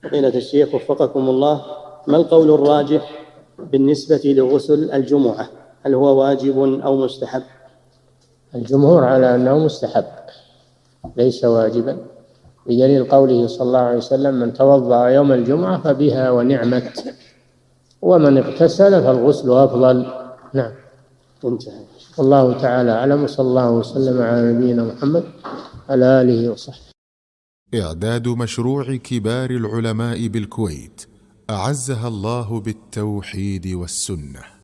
فضيلة الشيخ وفقكم الله، ما القول الراجح بالنسبة لغسل الجمعة؟ هل هو واجب أو مستحب؟ الجمهور على أنه مستحب ليس واجبا، بدليل قوله صلى الله عليه وسلم: من توضأ يوم الجمعة فبها ونعمت، ومن اغتسل فالغسل أفضل. نعم. انتهى. والله تعالى أعلم، وصلى الله وسلم على نبينا محمد على آله وصحبه. إعداد مشروع كبار العلماء بالكويت أعزها الله بالتوحيد والسنة.